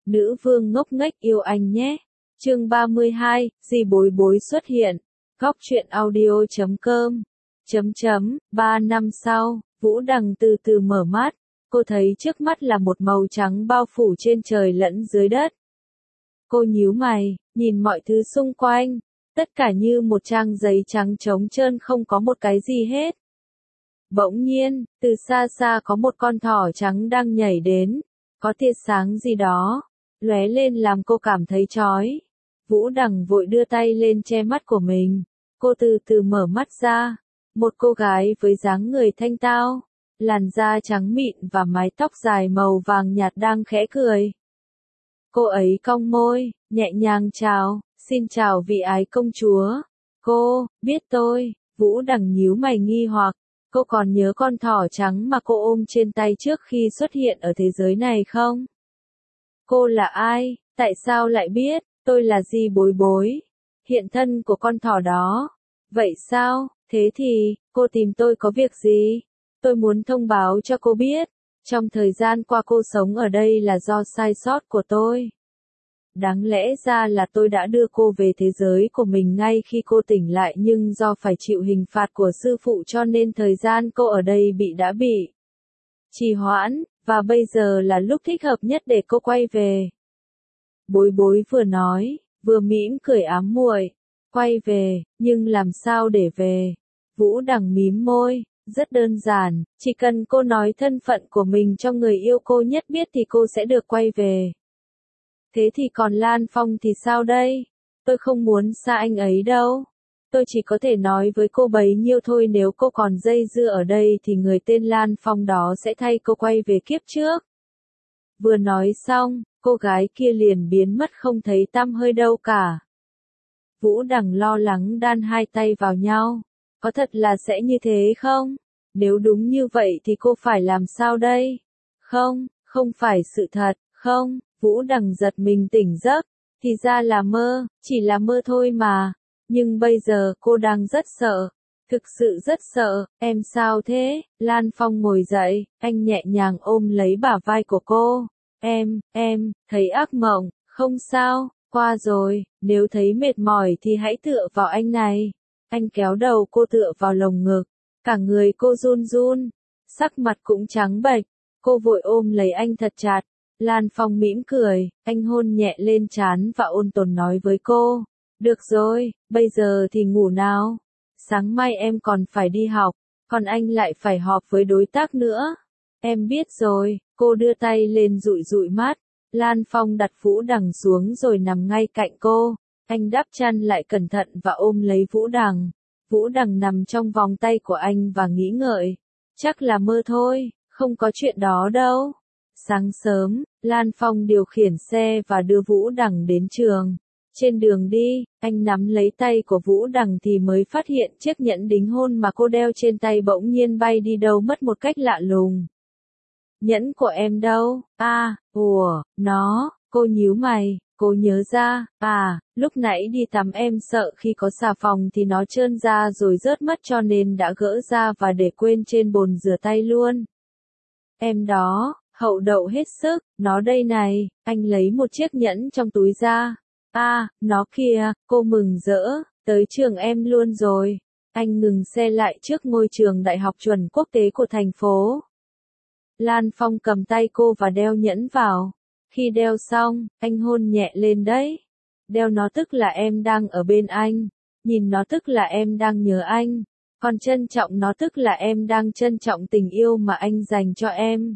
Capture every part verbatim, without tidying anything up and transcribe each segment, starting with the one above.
Nữ vương ngốc nghếch yêu anh nhé. Chương ba mươi hai, Dì Bối Bối xuất hiện. Góc truyện audio chấm com. Chấm chấm, ba năm sau, Vũ Đằng từ từ mở mắt. Cô thấy trước mắt là một màu trắng bao phủ trên trời lẫn dưới đất. Cô nhíu mày, nhìn mọi thứ xung quanh. Tất cả như một trang giấy trắng trống trơn không có một cái gì hết. Bỗng nhiên, từ xa xa có một con thỏ trắng đang nhảy đến. Có tia sáng gì đó lóe lên làm cô cảm thấy chói. Vũ Đằng vội đưa tay lên che mắt của mình. Cô từ từ mở mắt ra. Một cô gái với dáng người thanh tao, làn da trắng mịn và mái tóc dài màu vàng nhạt đang khẽ cười. Cô ấy cong môi, nhẹ nhàng chào, xin chào vị ái công chúa. Cô, biết tôi. Vũ Đằng nhíu mày nghi hoặc. Cô còn nhớ con thỏ trắng mà cô ôm trên tay trước khi xuất hiện ở thế giới này không? Cô là ai? Tại sao lại biết? Tôi là Dì Bối Bối, hiện thân của con thỏ đó. Vậy sao? Thế thì, cô tìm tôi có việc gì? Tôi muốn thông báo cho cô biết, trong thời gian qua cô sống ở đây là do sai sót của tôi. Đáng lẽ ra là tôi đã đưa cô về thế giới của mình ngay khi cô tỉnh lại, nhưng do phải chịu hình phạt của sư phụ cho nên thời gian cô ở đây bị đã bị trì hoãn, và bây giờ là lúc thích hợp nhất để cô quay về. Bối Bối vừa nói, vừa mỉm cười ám muội. Quay về, nhưng làm sao để về? Vũ Đằng mím môi, rất đơn giản, chỉ cần cô nói thân phận của mình cho người yêu cô nhất biết thì cô sẽ được quay về. Thế thì còn Lan Phong thì sao đây? Tôi không muốn xa anh ấy đâu. Tôi chỉ có thể nói với cô bấy nhiêu thôi, nếu cô còn dây dưa ở đây thì người tên Lan Phong đó sẽ thay cô quay về kiếp trước. Vừa nói xong, cô gái kia liền biến mất không thấy tăm hơi đâu cả. Vũ Đằng lo lắng đan hai tay vào nhau. Có thật là sẽ như thế không? Nếu đúng như vậy thì cô phải làm sao đây? Không, không phải sự thật, không. Vũ Đằng giật mình tỉnh giấc. Thì ra là mơ, chỉ là mơ thôi mà. Nhưng bây giờ cô đang rất sợ. Thực sự rất sợ. Em sao thế? Lan Phong ngồi dậy, anh nhẹ nhàng ôm lấy bả vai của cô. Em, em, thấy ác mộng, không sao, qua rồi, nếu thấy mệt mỏi thì hãy tựa vào anh này. Anh kéo đầu cô tựa vào lồng ngực, cả người cô run run, sắc mặt cũng trắng bệch, cô vội ôm lấy anh thật chặt. Lan Phong mỉm cười, anh hôn nhẹ lên trán và ôn tồn nói với cô. Được rồi, bây giờ thì ngủ nào. Sáng mai em còn phải đi học, còn anh lại phải họp với đối tác nữa. Em biết rồi, cô đưa tay lên dụi dụi mắt. Lan Phong đặt Vũ Đằng xuống rồi nằm ngay cạnh cô. Anh đắp chăn lại cẩn thận và ôm lấy Vũ Đằng. Vũ Đằng nằm trong vòng tay của anh và nghĩ ngợi. Chắc là mơ thôi, không có chuyện đó đâu. Sáng sớm, Lan Phong điều khiển xe và đưa Vũ Đằng đến trường. Trên đường đi, anh nắm lấy tay của Vũ Đằng thì mới phát hiện chiếc nhẫn đính hôn mà cô đeo trên tay bỗng nhiên bay đi đâu mất một cách lạ lùng. Nhẫn của em đâu? À, ủa, nó, cô nhíu mày, cô nhớ ra, à, lúc nãy đi tắm em sợ khi có xà phòng thì nó trơn ra rồi rớt mất cho nên đã gỡ ra và để quên trên bồn rửa tay luôn. Em đó, hậu đậu hết sức, nó đây này, anh lấy một chiếc nhẫn trong túi ra. À, nó kìa, cô mừng rỡ, tới trường em luôn rồi. Anh ngừng xe lại trước ngôi trường đại học chuẩn quốc tế của thành phố. Lan Phong cầm tay cô và đeo nhẫn vào. Khi đeo xong, anh hôn nhẹ lên đấy. Đeo nó tức là em đang ở bên anh. Nhìn nó tức là em đang nhớ anh. Còn trân trọng nó tức là em đang trân trọng tình yêu mà anh dành cho em.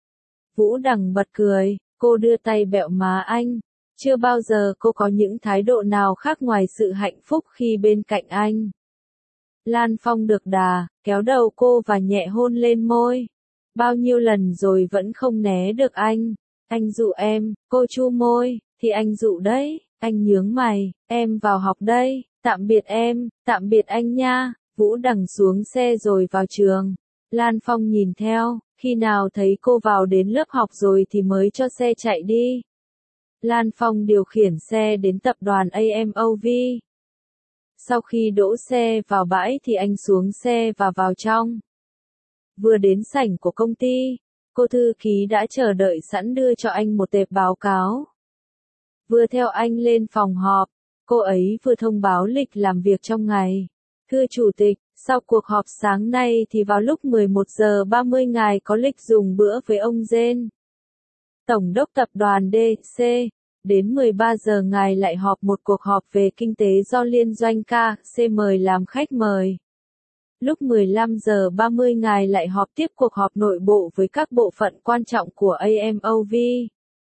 Vũ Đằng bật cười, cô đưa tay bẹo má anh. Chưa bao giờ cô có những thái độ nào khác ngoài sự hạnh phúc khi bên cạnh anh. Lan Phong được đà, kéo đầu cô và nhẹ hôn lên môi. Bao nhiêu lần rồi vẫn không né được anh. Anh dụ em, cô chu môi, thì anh dụ đấy. Anh nhướng mày, em vào học đây, tạm biệt em, tạm biệt anh nha. Vũ Đằng xuống xe rồi vào trường. Lan Phong nhìn theo, khi nào thấy cô vào đến lớp học rồi thì mới cho xe chạy đi. Lan Phong điều khiển xe đến tập đoàn a em o vê. Sau khi đỗ xe vào bãi thì anh xuống xe và vào trong. Vừa đến sảnh của công ty, cô thư ký đã chờ đợi sẵn đưa cho anh một tệp báo cáo. vừa theo anh lên phòng họp, cô ấy vừa thông báo lịch làm việc trong ngày. Thưa Chủ tịch, sau cuộc họp sáng nay thì vào lúc mười một giờ ba mươi ngài có lịch dùng bữa với ông Jane, Tổng đốc tập đoàn đê xê. Đến mười ba giờ ngài lại họp một cuộc họp về kinh tế do liên doanh ca xê mời làm khách mời. Lúc mười lăm giờ ba mươi ngài lại họp tiếp cuộc họp nội bộ với các bộ phận quan trọng của a em ô vê.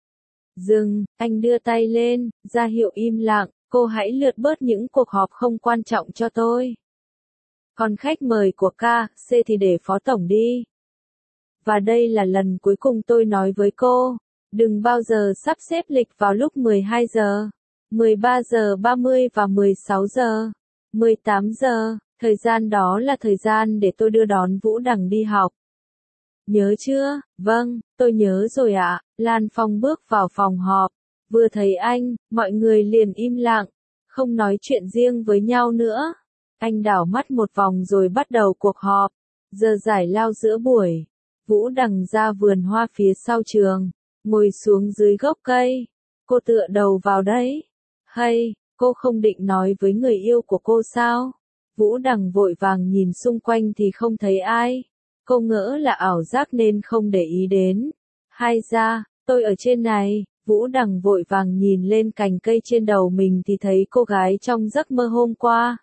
Dừng, anh đưa tay lên, ra hiệu im lặng, cô hãy lượt bớt những cuộc họp không quan trọng cho tôi. Còn khách mời của ca xê thì để phó tổng đi. Và đây là lần cuối cùng tôi nói với cô, đừng bao giờ sắp xếp lịch vào lúc mười hai giờ, mười ba giờ ba mươi và mười sáu giờ, mười tám giờ, thời gian đó là thời gian để tôi đưa đón Vũ Đằng đi học. Nhớ chưa? Vâng, tôi nhớ rồi ạ. Lan Phong bước vào phòng họp, vừa thấy anh, mọi người liền im lặng, không nói chuyện riêng với nhau nữa. Anh đảo mắt một vòng rồi bắt đầu cuộc họp. Giờ giải lao giữa buổi, Vũ Đằng ra vườn hoa phía sau trường, ngồi xuống dưới gốc cây. Cô tựa đầu vào đấy. Hay, cô không định nói với người yêu của cô sao? Vũ Đằng vội vàng nhìn xung quanh thì không thấy ai. Cô ngỡ là ảo giác nên không để ý đến. Hay ra, tôi ở trên này. Vũ Đằng vội vàng nhìn lên cành cây trên đầu mình thì thấy cô gái trong giấc mơ hôm qua.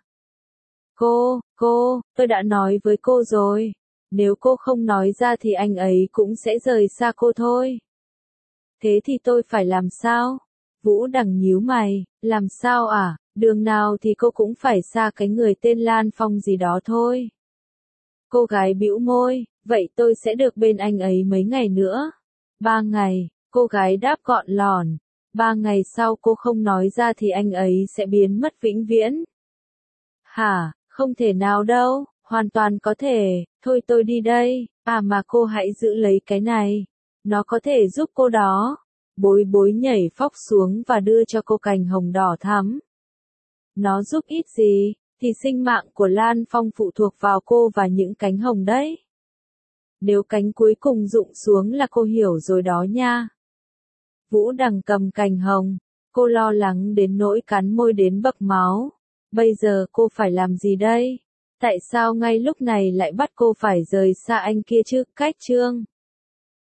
Cô, cô, tôi đã nói với cô rồi. Nếu cô không nói ra thì anh ấy cũng sẽ rời xa cô thôi. Thế thì tôi phải làm sao? Vũ Đằng nhíu mày, làm sao à? Đường nào thì cô cũng phải xa cái người tên Lan Phong gì đó thôi. Cô gái bĩu môi, vậy tôi sẽ được bên anh ấy mấy ngày nữa? Ba ngày, cô gái đáp gọn lỏn. Ba ngày sau cô không nói ra thì anh ấy sẽ biến mất vĩnh viễn. Hả, không thể nào đâu, hoàn toàn có thể, thôi tôi đi đây, à mà cô hãy giữ lấy cái này. Nó có thể giúp cô đó. Bối bối nhảy phóc xuống và đưa cho cô cành hồng đỏ thắm. Nó giúp ít gì, thì sinh mạng của Lan Phong phụ thuộc vào cô và những cánh hồng đấy. Nếu cánh cuối cùng rụng xuống là cô hiểu rồi đó nha. Vũ Đằng cầm cành hồng, cô lo lắng đến nỗi cắn môi đến bật máu. Bây giờ cô phải làm gì đây? Tại sao ngay lúc này lại bắt cô phải rời xa anh kia chứ? Cách chương